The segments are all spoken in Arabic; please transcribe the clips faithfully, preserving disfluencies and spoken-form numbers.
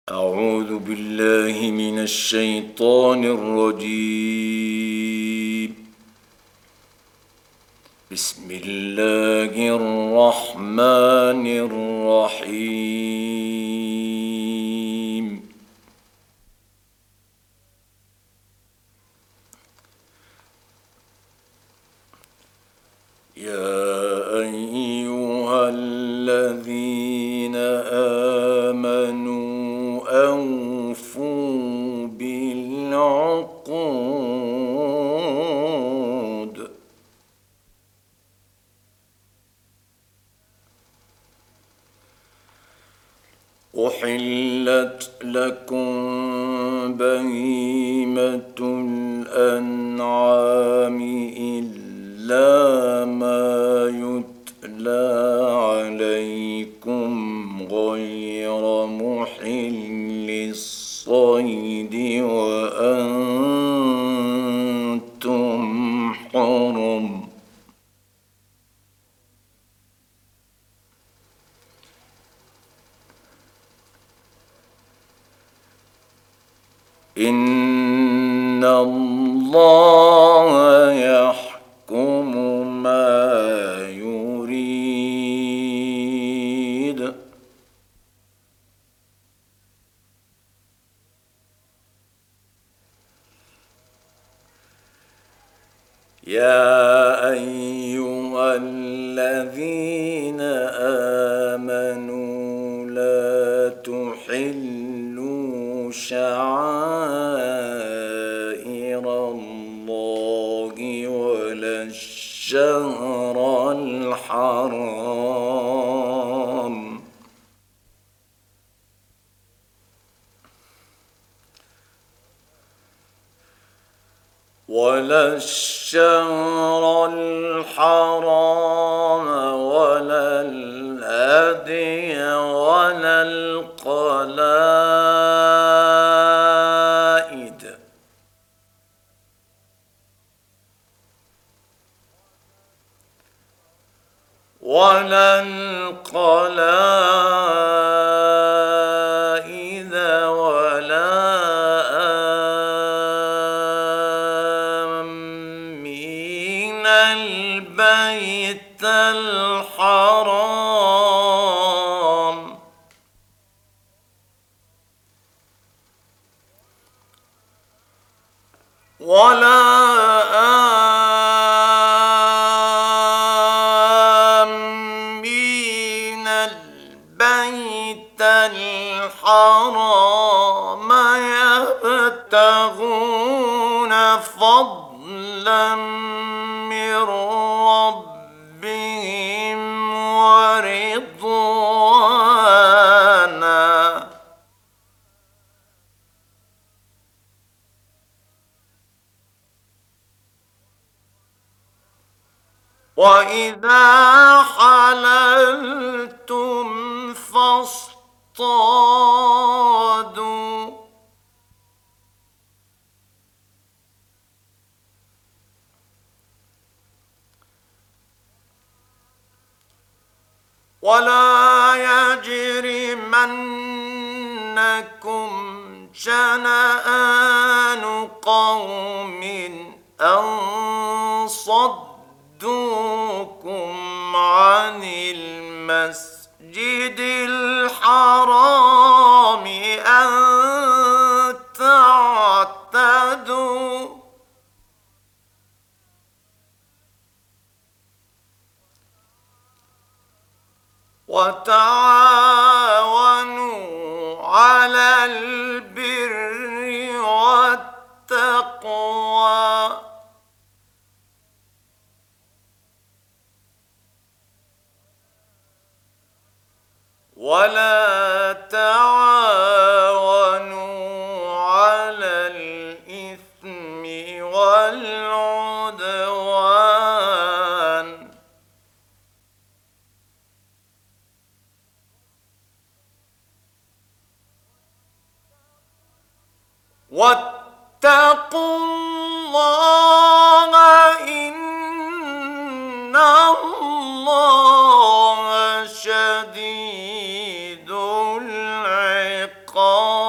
أعوذ بالله من الشيطان الرجيم. بسم الله الرحمن الرحيم. يا أيها الذين آمنوا أوفوا بالعقود أحلت لكم بهيمة الأنعام إلا ما يتلى عليكم غير محل الصيد وأنتم حرم. إن الله يحكم ما يريد. يا أيها الذين آمنوا لا تحلوا شعائر الله ولا الشهر الحرام ولا الشهر الحرام ولا الهدي ولا القلائد ولا القلائد ولا آمين البيت الحرام ولا آمين البيت الحرام يبتغون فضلا من ربهم ورضوانا وإذا حللتم فاصطادوا ولا يجرمنكم شنآن قوم أن صدوكم عن المسجد الحرام أن تعتدوا وتعاونوا على البر والتقوى ولا تعاونوا على الإثم والعدوان واتقوا الله إن الله شديد العقاب.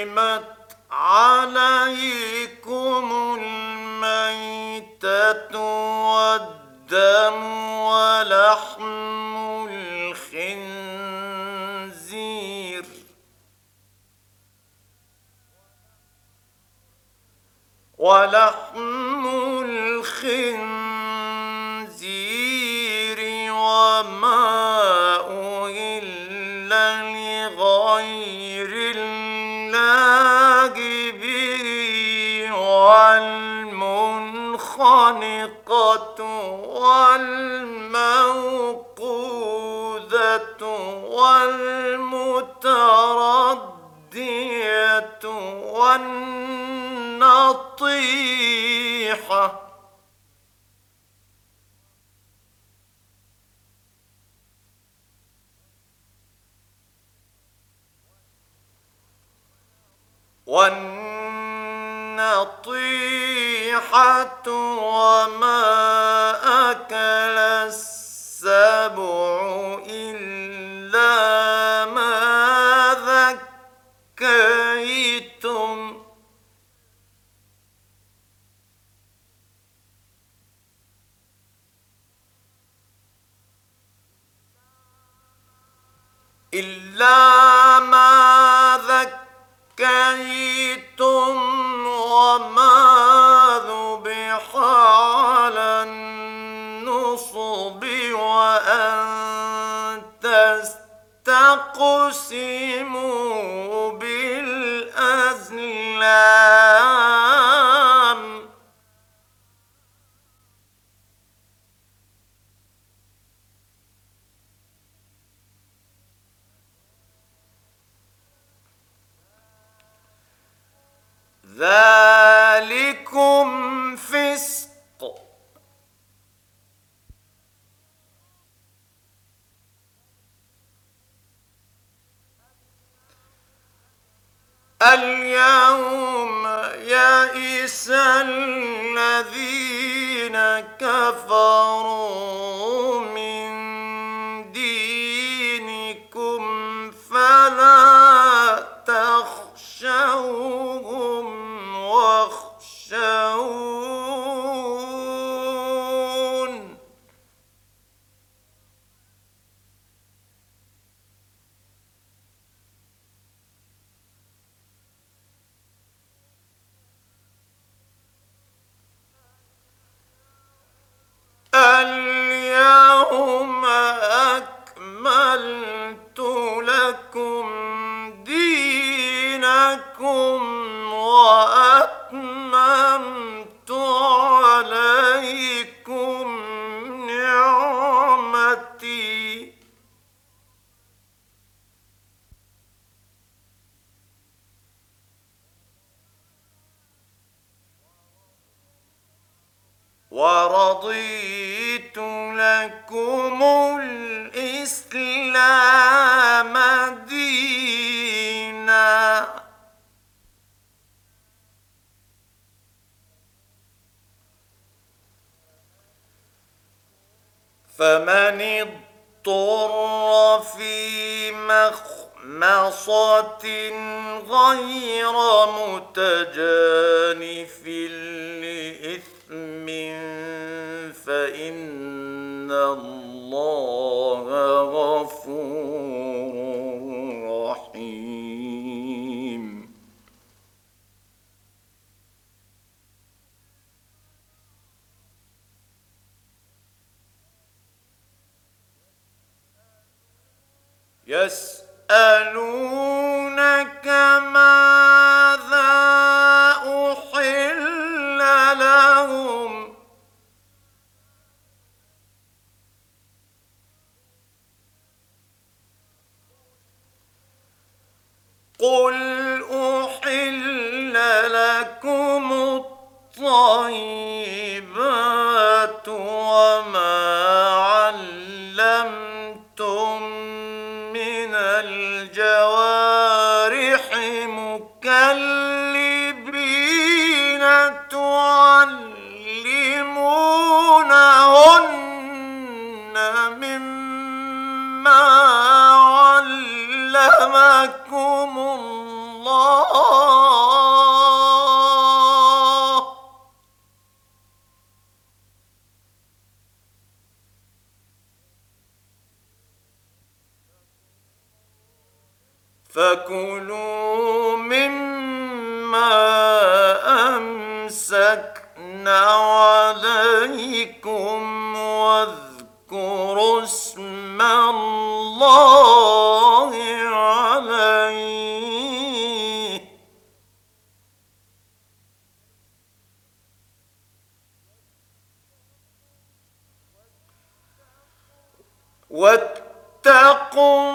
حرمت عليكم الميتة والدم ولحم الخنزير ولحم الخنزير وما أهل لغير الله به والمنخنقة والموقوذة والمتردية والنطيحة والنطيحة وما أكل السبع إلا ما ذكيتم إلا ما ذكيتم وما ذبح على النصب وأن تستقسموا بالأزلام ذلكم فسق اليوم يئس الذين كفروا من دينكم فلا تخشوهم واخشون اليوم أكملت لكم دينكم وأتممت عليكم نعمتي ورضيت لكم الإسلام دينا فمن اضطر في مخمصة غير متجانف لإثم فإن الله غفور رحيم يسألونك ماذا أحل لهم قل أحل لكم الطيبات وما علمتم من الجوارح مكلبين تعلمونهن مما علمكم الله أمسكن عليكم واذكروا اسم الله عليه واتقوا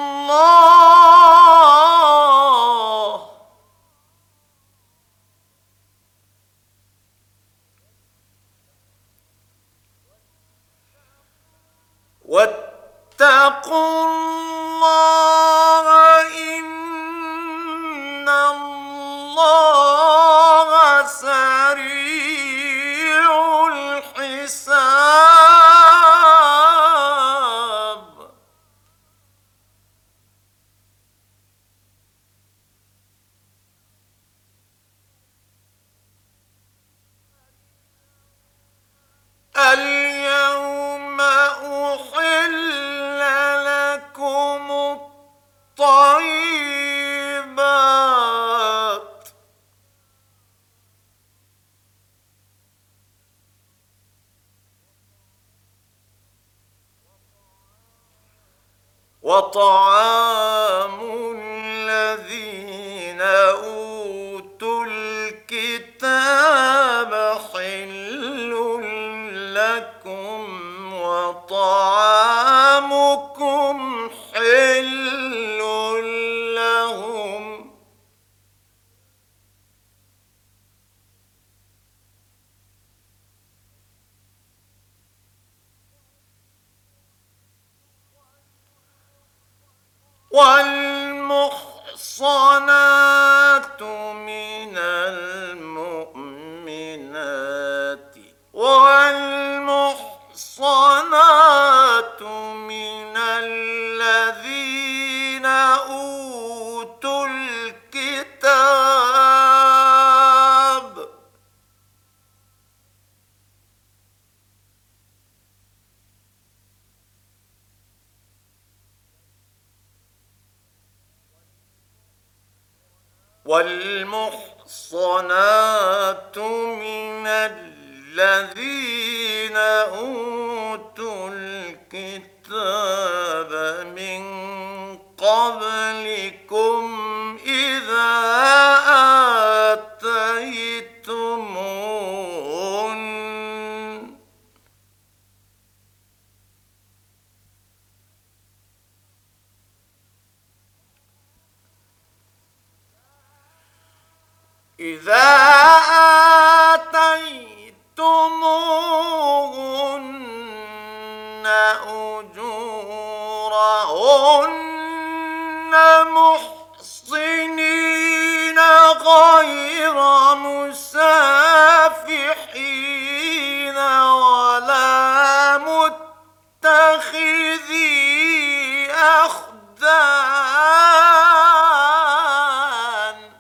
الله واتقوا الله إن الله سريع الحساب اليوم أحل لكم الطيبات وطعام الذين أوتوا الكتاب حل لكم وطعامكم حل لهم والمحصنات من المؤمنات والمحصنات من الذين أوتوا الكتاب والمحصنات من الذين أوتوا الكتاب من قبلكم إذا آتيتموهن إذا آتيتموهن أجورهن محصنين غير مسافحين ولا متخذي أخدان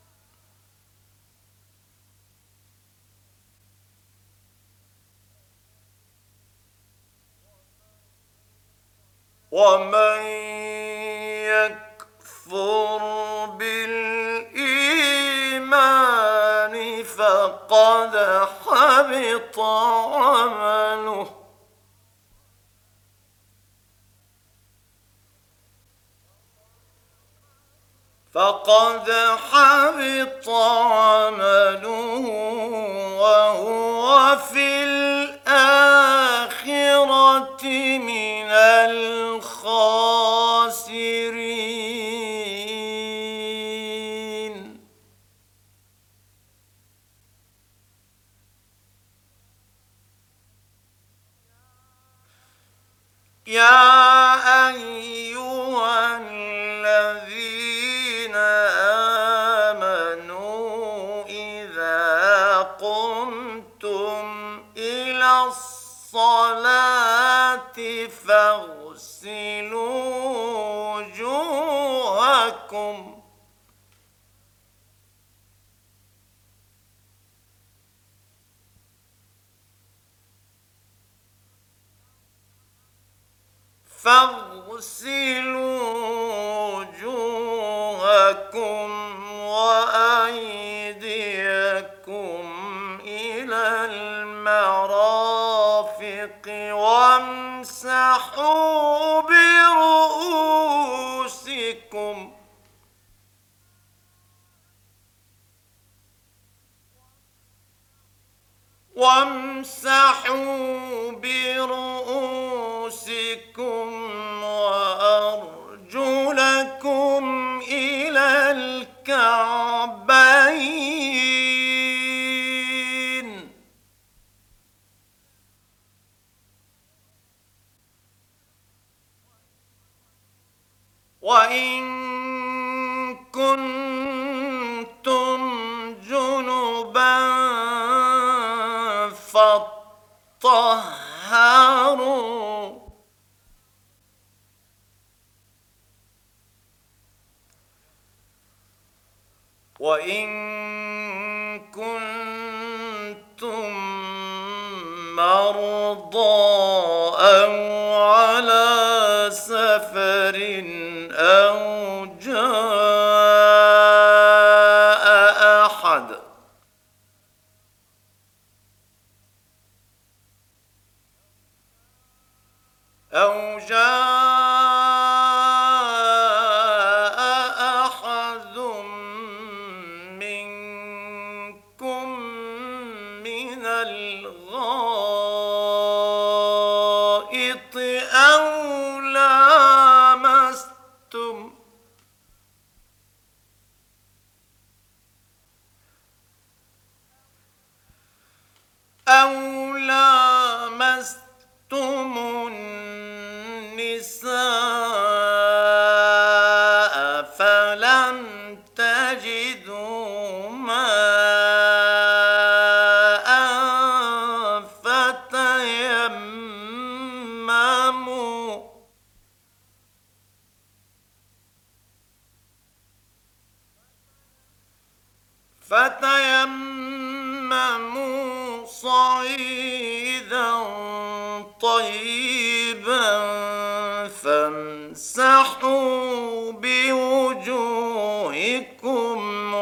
ومن يكفر بالإيمان فقد حبط عمله فقد حبط عمله وهو في الآخرة من الخاسرين يا أيها الذين آمنوا إذا قمتم إلى الصلاة فاغسلوا وجوهكم فاغسلوا وجوهكم وأيديكم وامسحوا برؤوسكم وامسحوا برؤوسكم وأرجلكم إلى الكعبين وإن كنتم جنبا فاطهروا وإن كنتم مرضى أو على سفر أو جاء أحد أو جاء أحد منكم من الغائط أو لامستم أو لامستم النساء فلم تجدوا ماء فتيمموا فتيمموا صعيدا طيبا فامسحوا بوجوهكم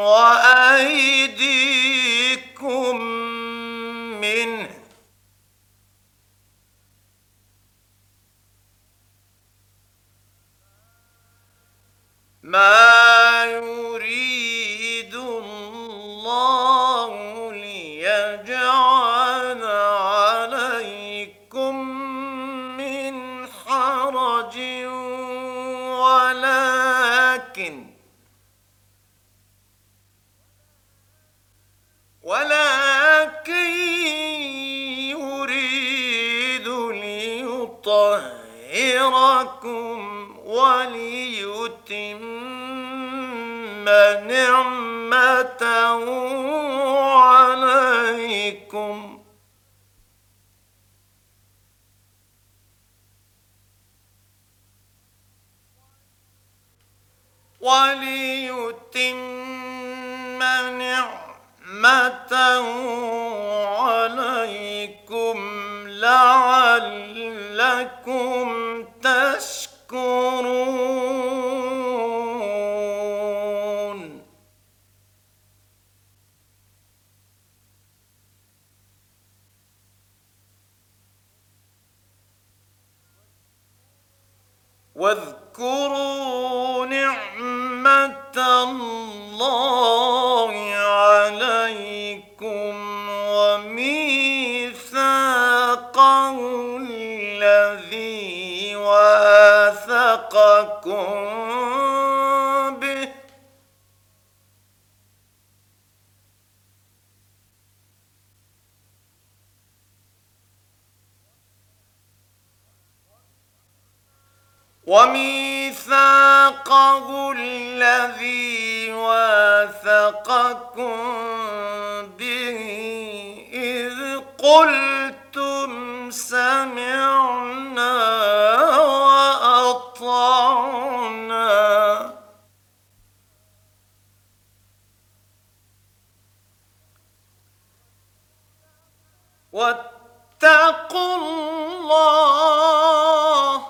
وأيديكم منه ما يريد الله ليجعل عليكم من حرج ولكن ولكن يريد ليطهركم وليتم نعمته عليكم وليتم نعمته عليكم لعلكم تشكرون واذكروا نعمة الله عليكم وميثاقه الذي واثقكم به وميثاقه الذي واثقكم به إذ قلتم سمعنا وأطعنا واتقوا الله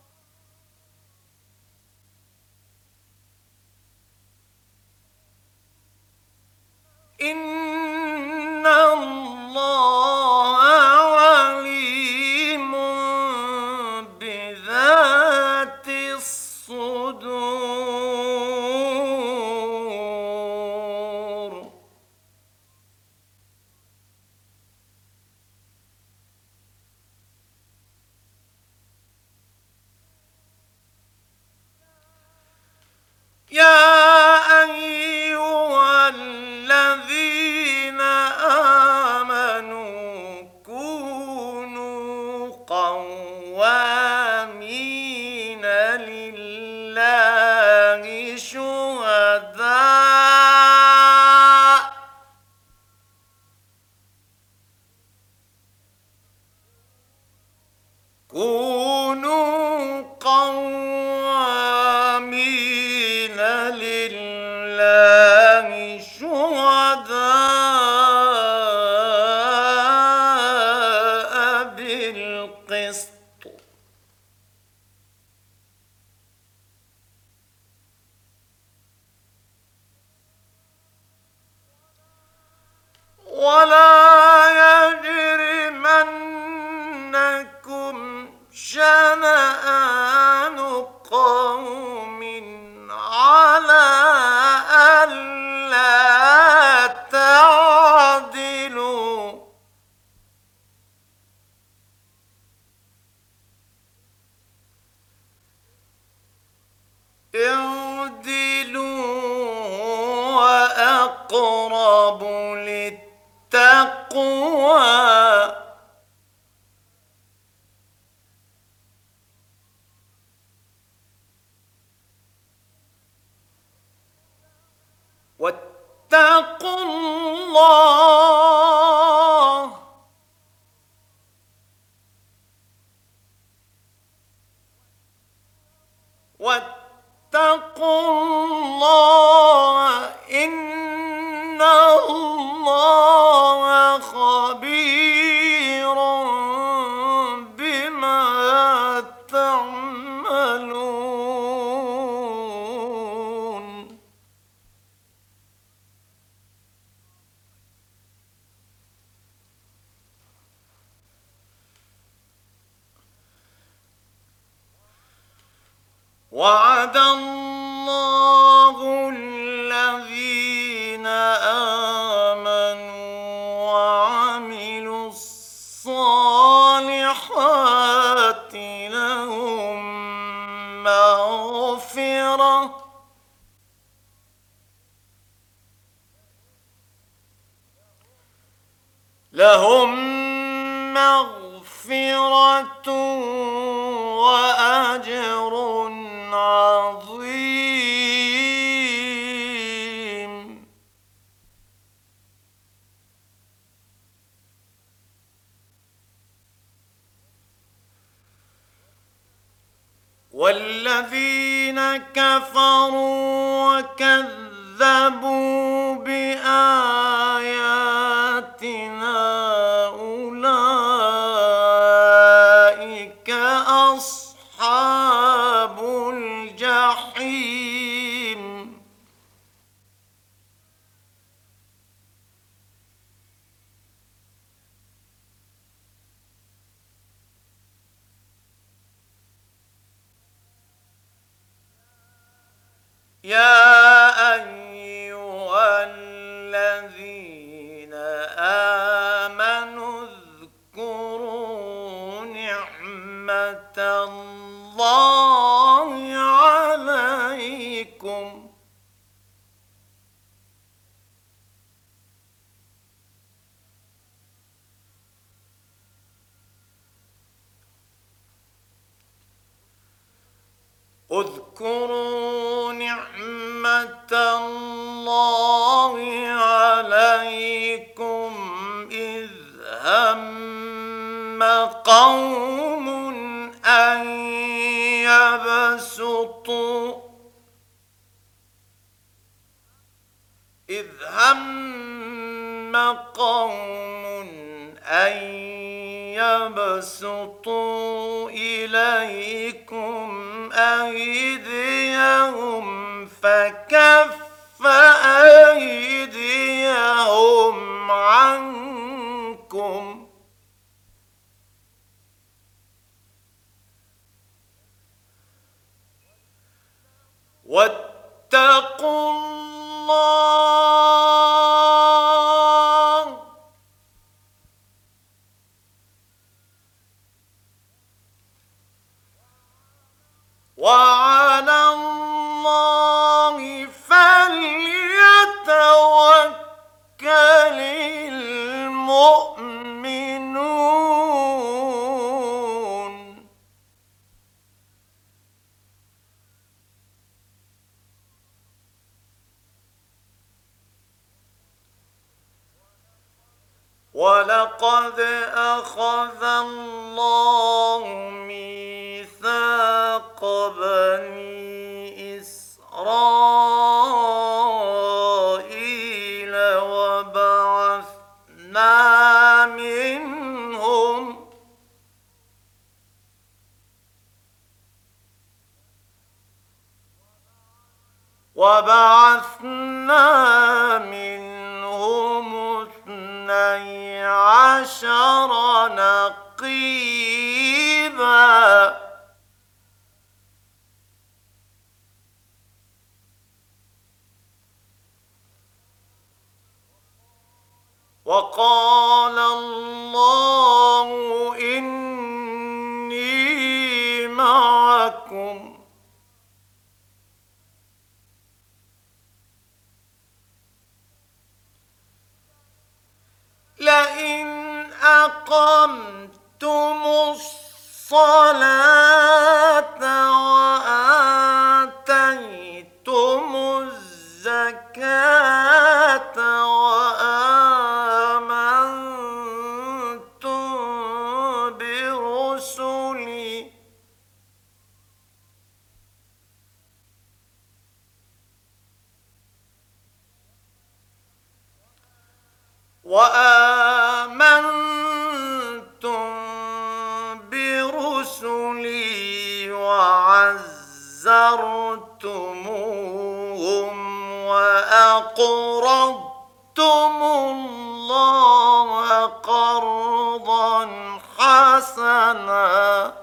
إن الله عليم يا أيها الذين آمنوا كونوا قوامين لله شهداء كونوا قوامين لله شهداء بالقسط ولا يجرمنكم شنآن قوم على ألا تعدلوا اعدلوا وأقرب للتقوى واتقوا الله واتقوا الله إن الله خبير بما تعملون وعد الله الذين آمنوا وعملوا الصالحات لهم مغفرة لهم مغفرة وأجر عظيم والذين كفروا وكذبوا بآياتنا أولئك أصحاب الجحيم يا أيها الذين آمنوا اذكروا نعمة الله عليكم اذكروا نعمة الله عليكم إذ هم قوم أن يبسطوا إذ هم قوم أن يبسطوا إليكم أيديهم فكف أيديهم عنكم واتقوا الله وعلى الله ولقد أخذ الله ميثاق بني إسرائيل وبعثنا منهم وبعثنا منهم اثني عشر نقيبا وقال الله إني معكم لئن أقمتم الصلاة وآتيتم الزكاة وآمنتم برسلي وآمنتم برسلي وعزرتموهم وأقرضتم الله قرضا حسنا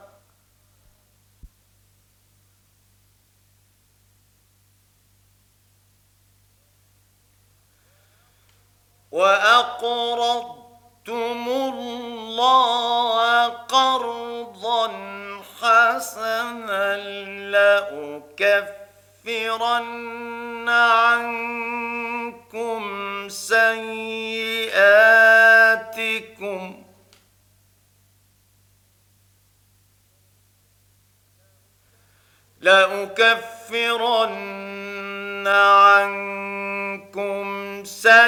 وأقرضتم الله قرضا حسنا لأكفرن عنكم سيئاتكم لأكفرن عنكم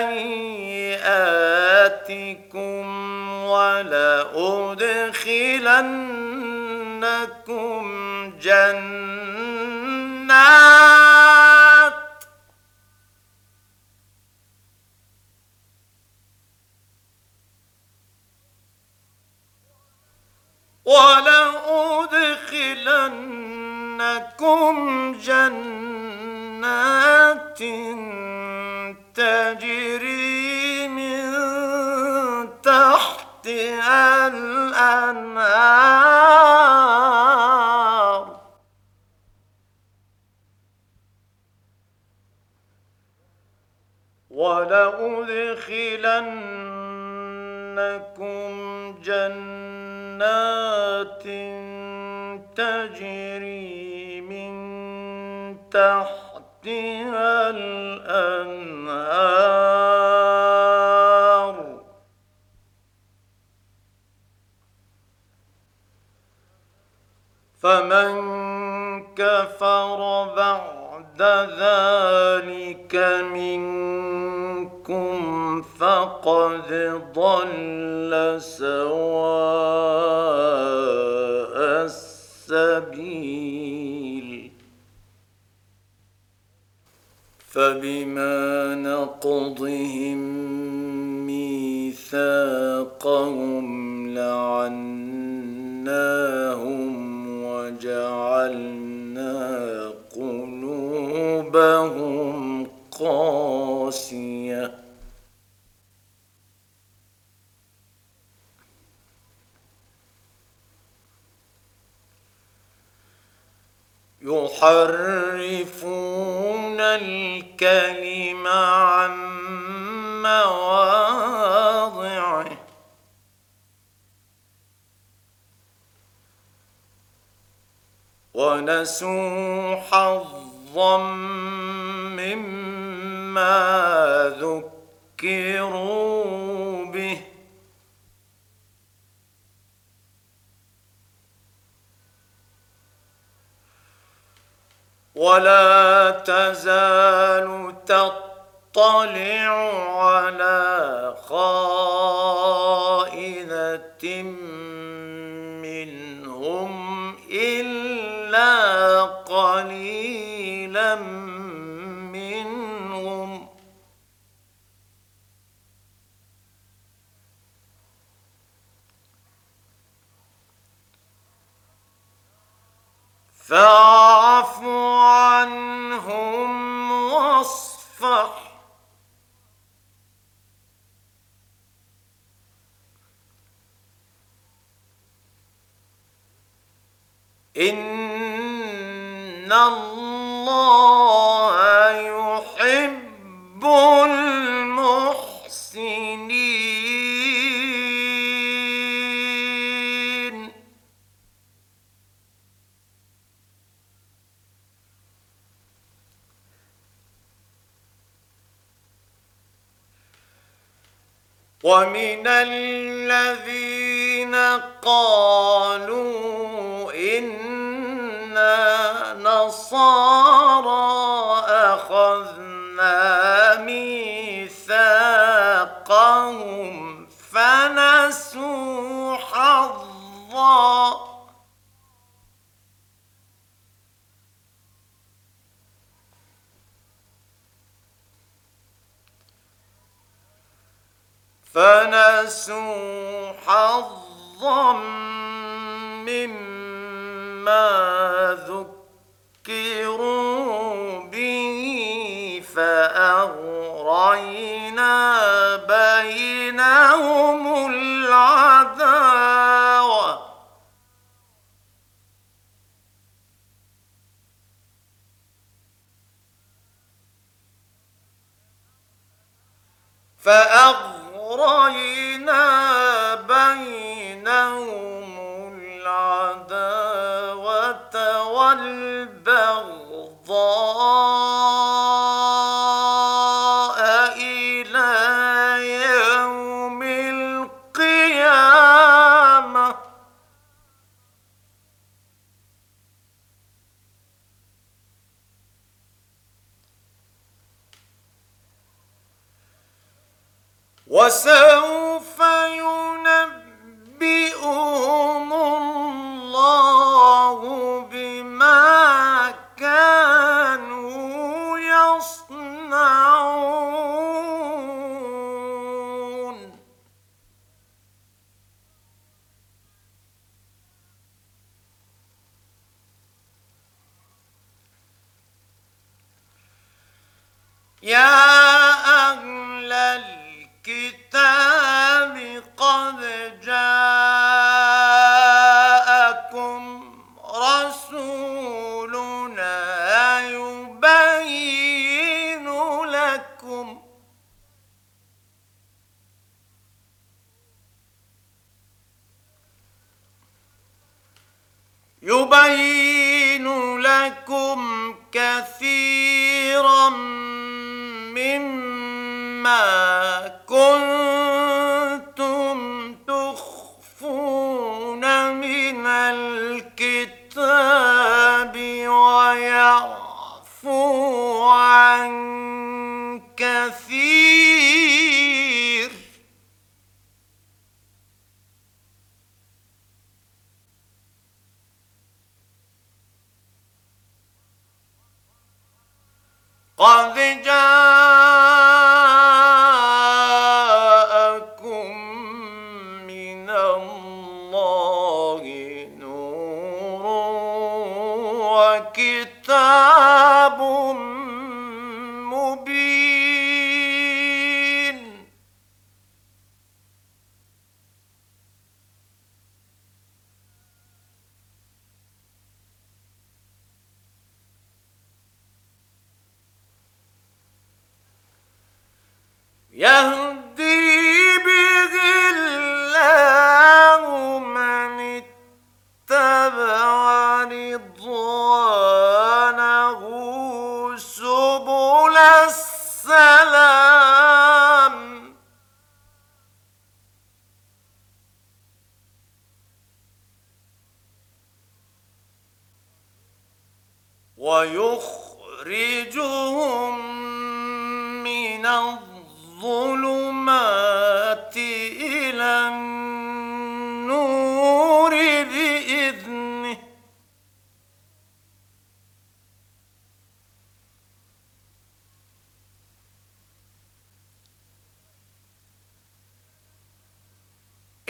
سيئاتكم ولأدخلنكم جنات ولأدخلنكم جنات تجري من تحتها الأنهار ولأدخلنكم جنات تجري من تحتها الأنهار فمن كفر بعد ذلك منكم فقد ضل سواء السبيل فبما نقضهم ميثاقهم لعناهم وجعلنا قلوبهم قاسية يحرفون الكلم عن مواضعه ونسوا حظا مما ذكروا به ولا تزال تطلع على خائنة منهم إلا قليلا منهم فاعف عنهم واصفح إن الله يحب المحسنين. ومن الذين قالوا إنا نصارى أخذنا ميثاقهم فنسوا حظا فنسوا حظا مما ذكروا به فأغرينا بينهم العداوة فأغرينا بينهم العداوة والبغضاء إلى يوم القيامة وسوف ينبئهم الله بما كانوا يصنعون. يا أهل الكتاب قد جاءكم رسولنا يبين لكم يبين لكم كثيرا مما كنتم تخفون من الكتاب ويعفو عن كثير قد جاءكم من الله نور وكتاب مبين. يهدي به الله من اتبع رضوانه سبل السلام ويخرجهم من الظلمات إلى النور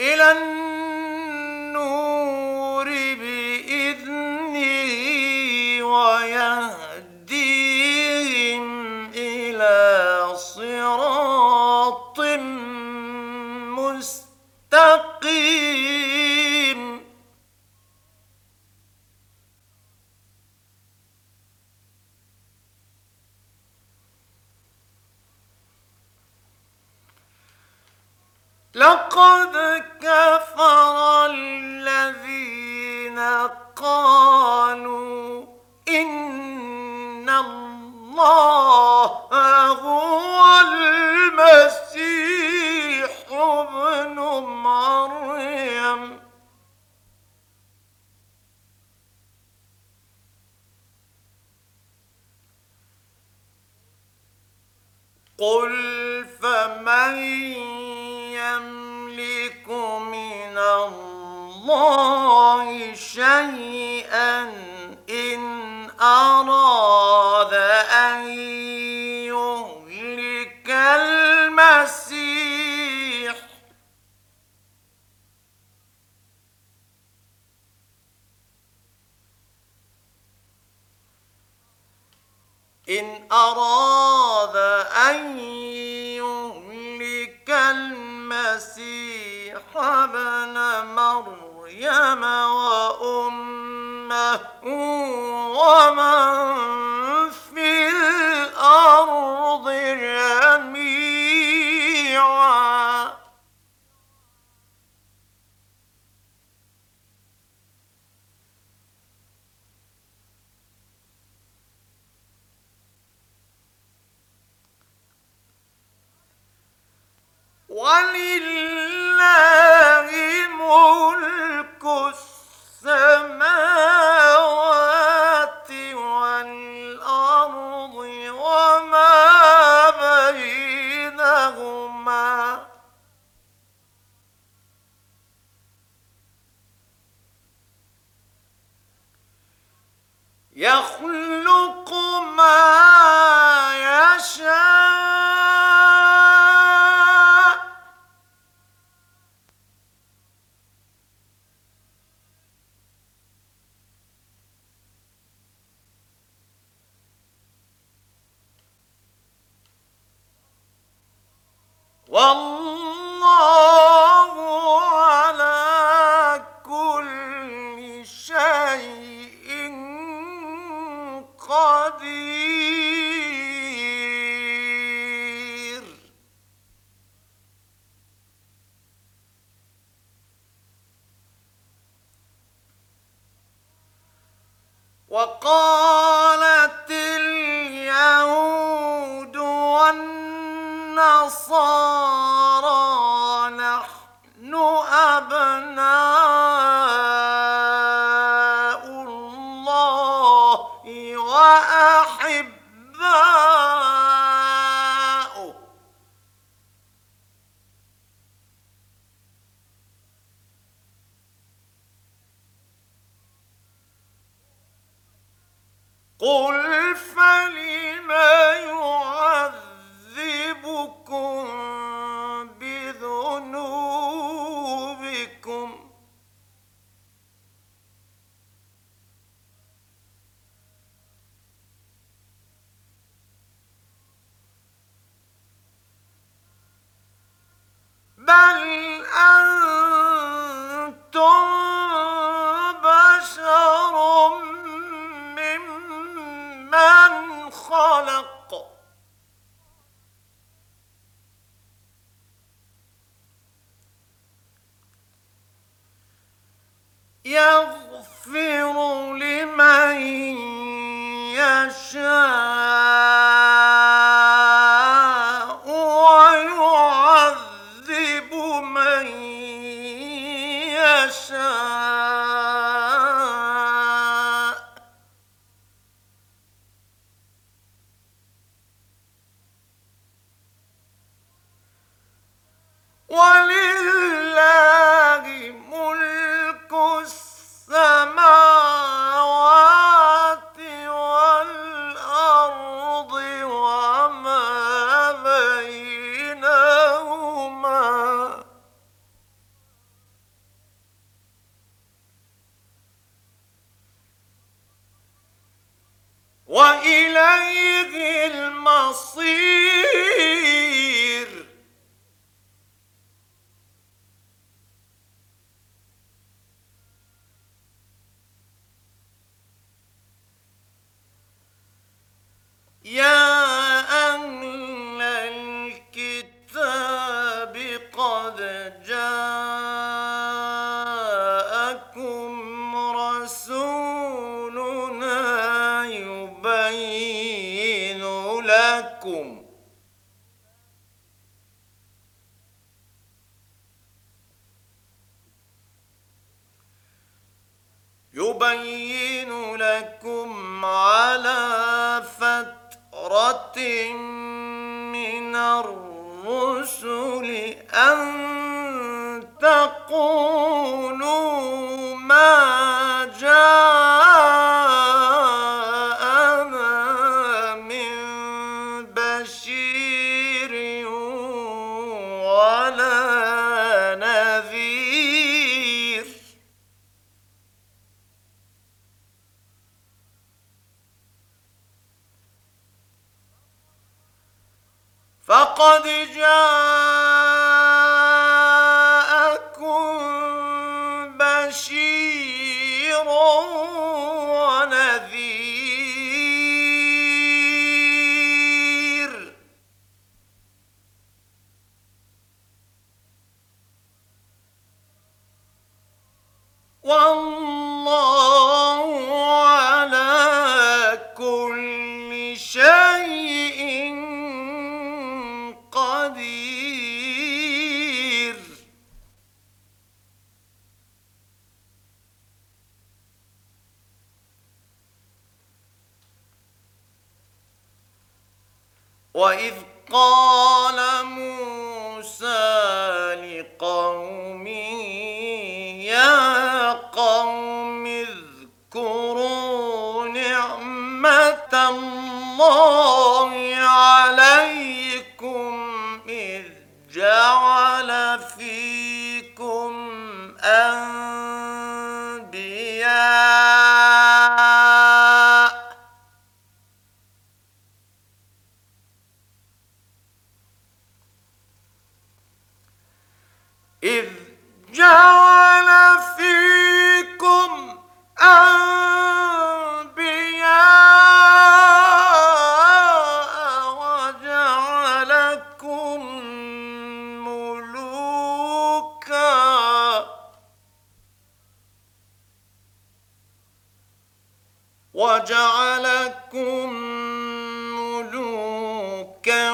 إلى النور بإذنه ويهديهم إلى صراط مستقيم. لقد كفر الذين قالوا إن الله هو المسيح ابن مريم قل فمن يملك من الله شيئا إن أراد أن يهلك المسيح إن أراد أن يهلك المسيح ابن مريم وأمه ومن في الأرض جميعا ولله ملك السماوات والأرض وما بينهما يخلق ما يشاء والله على كل شيء قدير. وقالت اليهود والنصارى نحن أبناء الله وأحباؤه قل فلم يعذبكم بذنوبكم بل أنتم بشر ممن خلق يغفر لمن يشاء ويعذب من يشاء ولله ملك السماوات والأرض وما بينهما يا أهل الكتاب قد جاءكم رسولنا يبين لكم يبين لكم على فترة من الرسل أن تقولوا ما جاءنا من بشير ولا نذير فقد جاءكم بشير ونذير والله على كل شيء قدير. وإذ قال موسى لقومه يا قوم اذكروا نعمة الله عليكم إذ جعل فيكم أنبياء إذ جعل فيكم أنبياء وجعلكم ملوكا وجعلكم ملوكا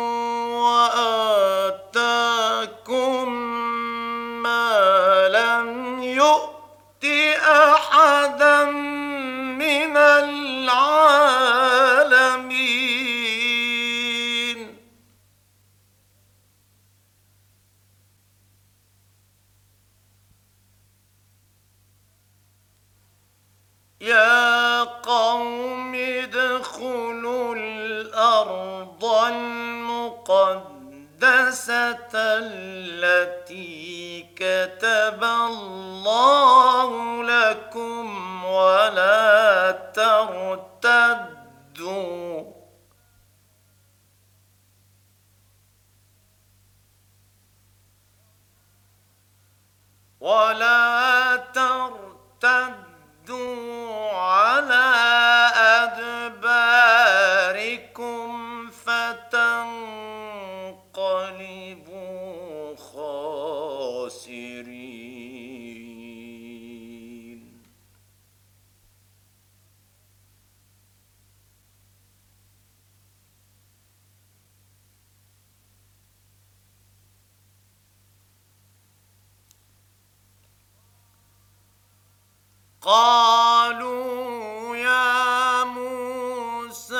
وآتاكم ما لم يؤت أحدا من العالمين. يا قوم ادخلوا الأرض المقدسة التي كتب الله لكم ولا ترتدوا ولا ترتدوا على أدباركم فتنقلبوا خاسرين. قالوا يا موسى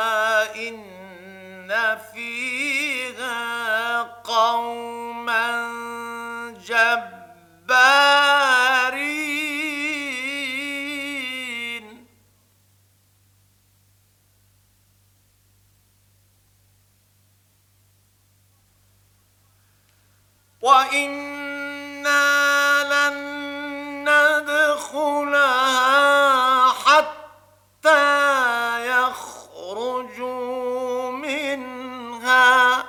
إن فيها قوما جبارين وإنا لن ندخلها حتى يخرجوا منها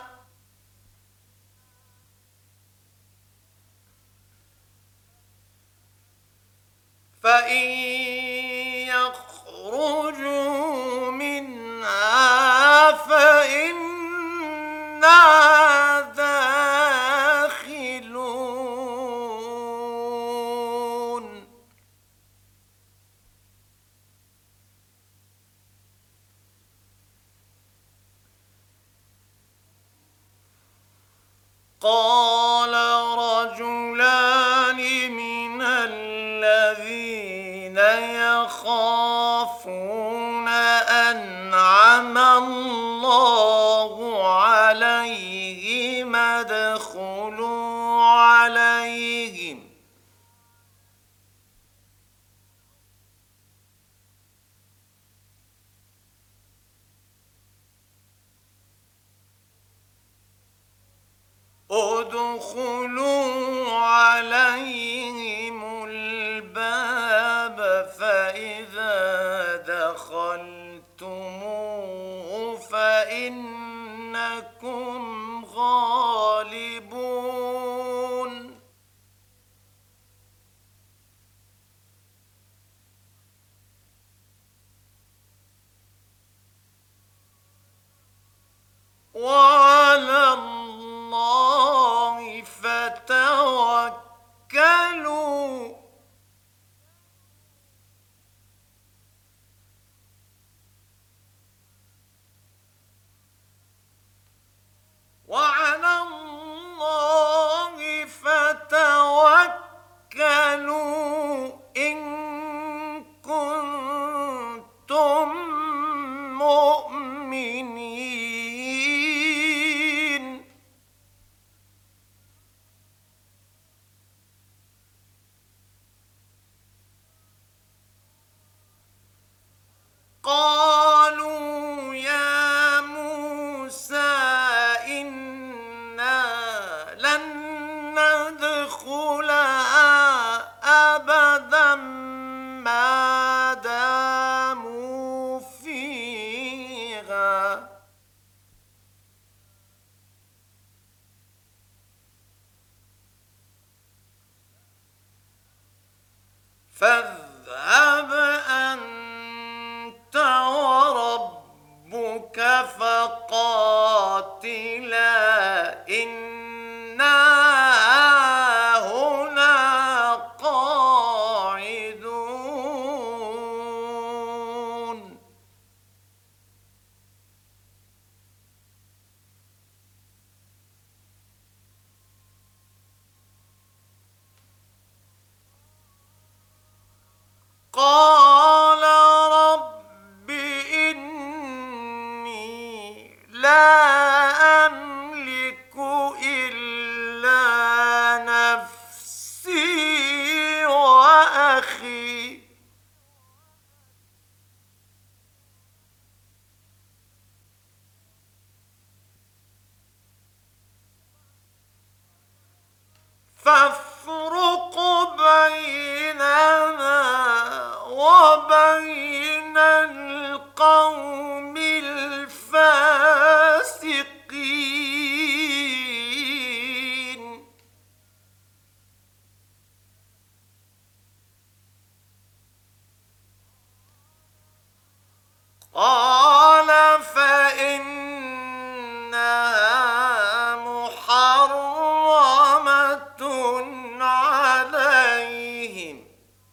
فإن يخرجوا منها قال رجلان من الذين يخافون أنعم الله عليهم ادخلوا عليهم ادخلوا عليهم الباب فإذا دخلتموه فإنكم غالبون وعلى الله فتوكلوا وعلى الله فتوكلوا إن كنتم مؤمنين قالوا يا موسى إنا لن ندخلها أبدا ما داموا فيها فاذهب أنت وربك فقاتلا إنا هنا قاعدون قال رب إني لا أملك إلا نفسي وأخي فافرق بيننا وبين القوم الفاسقين قال فإنها محرمة عليهم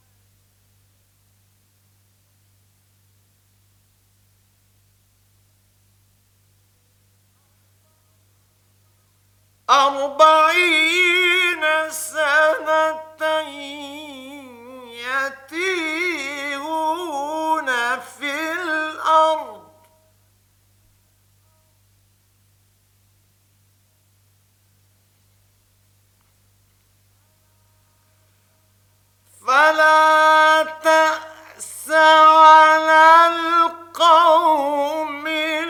أربعين سنة يتيهون في الأرض فلا تأس على القوم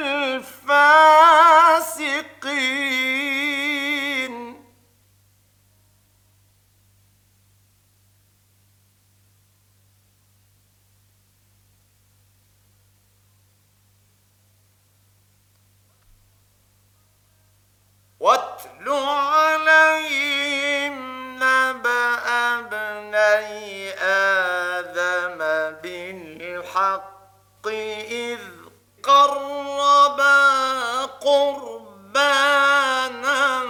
الفاسقين واتل عليهم نبأ ابني آدم بالحق إذ قربا قربانا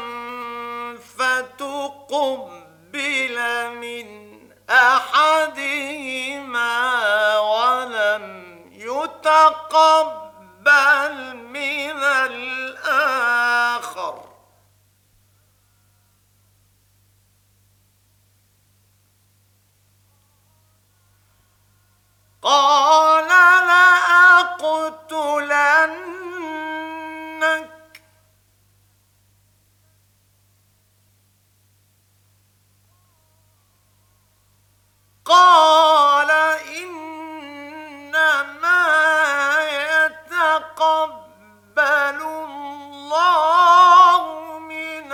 فتقبل من أحدهما ولم يتقبل من الآخر قال لأقتلنك قال إنما يتقبل الله من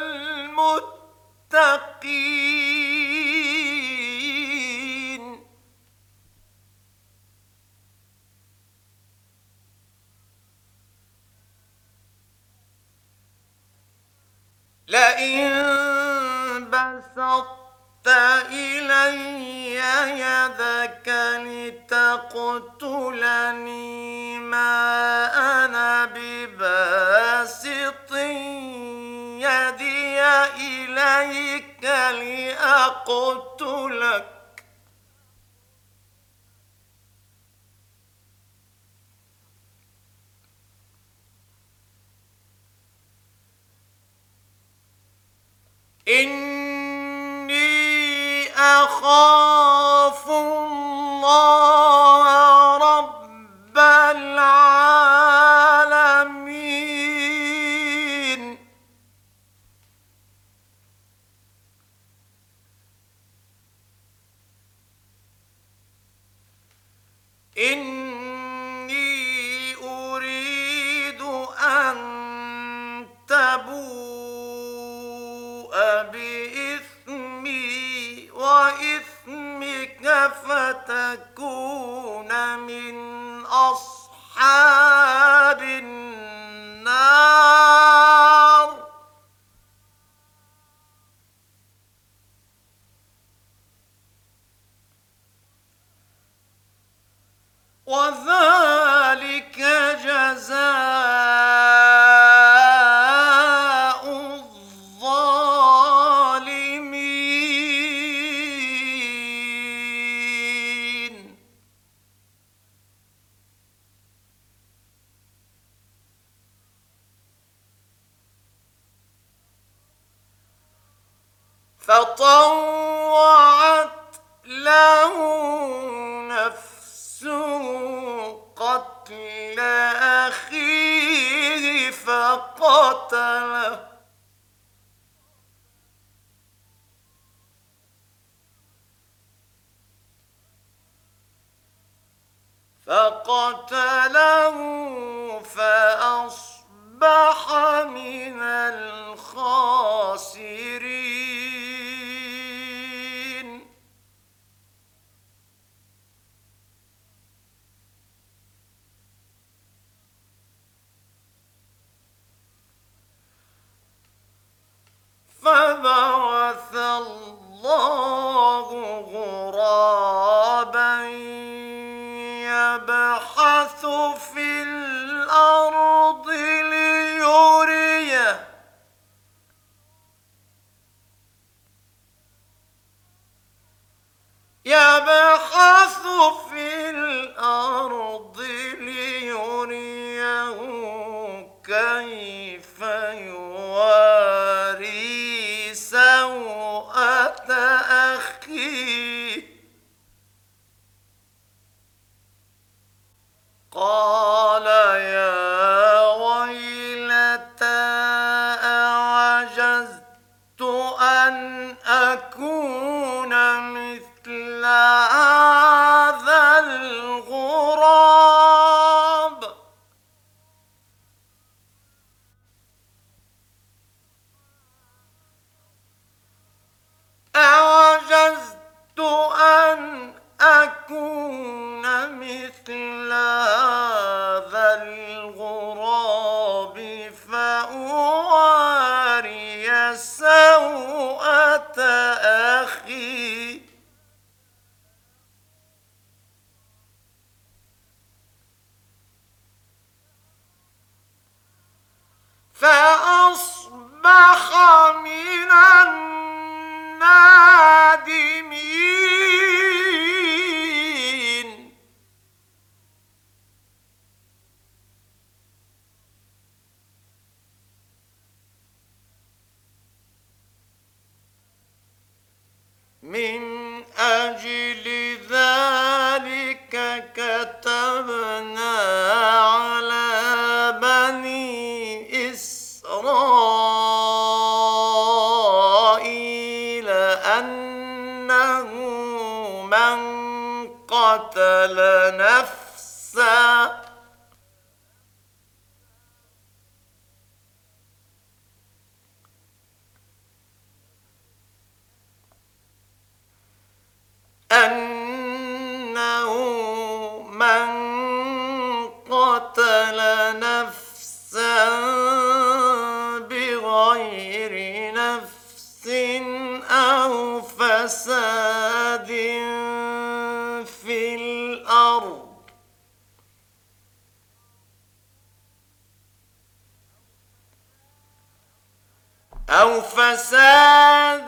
المتقين لئن بسطت إلي يدك لتقتلني ما أنا بباسط يدي إليك لأقتلك إني أخاف الله رب العالمين إني أريد أن تبوء بإثمي وإثمك فتكون من أصحاب النار وذلك جزاء الظالمين فطوعت له نفسه قتل أخيه فقتله فقتله فأصبح من الخاسرين فبعث الله غرابا يبحث في الأرض ليريه يبحث في الأرض ليريه كيف يواري سوءة أخيه قال يا ويلتى أعجزت أن أكون مثل هذا الغراب أعجزت أن أكون مثل هذا الغراب فأواري سوءة أخي فأصبح من النادمين من أجل ذلك أنه من قتل نفسا أنه من قتل نفسا بغير نفس أو فساد في الأرض أو فساد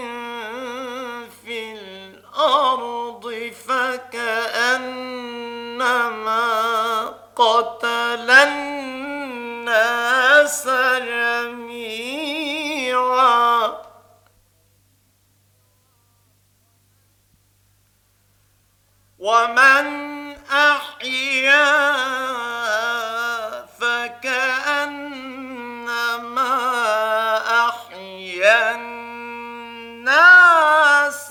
في الأرض فكأنما قتل الناس جميعا ومن أحياها فكأنما أحيا الناس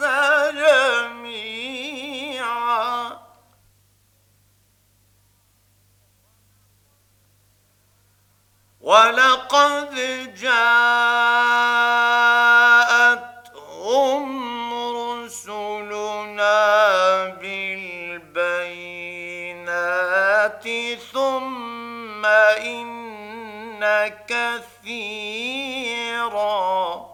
جميعا ولقد جاءتهم رسلنا بالبينات ثم إن كثيرا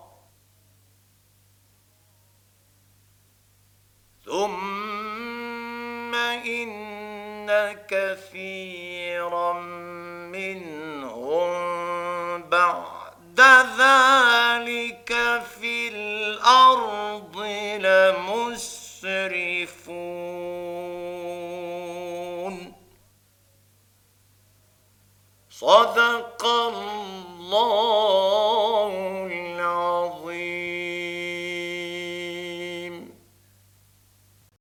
ثم إن كثيرا منهم بعد ذلك في الأرض لمسرفون صدق الله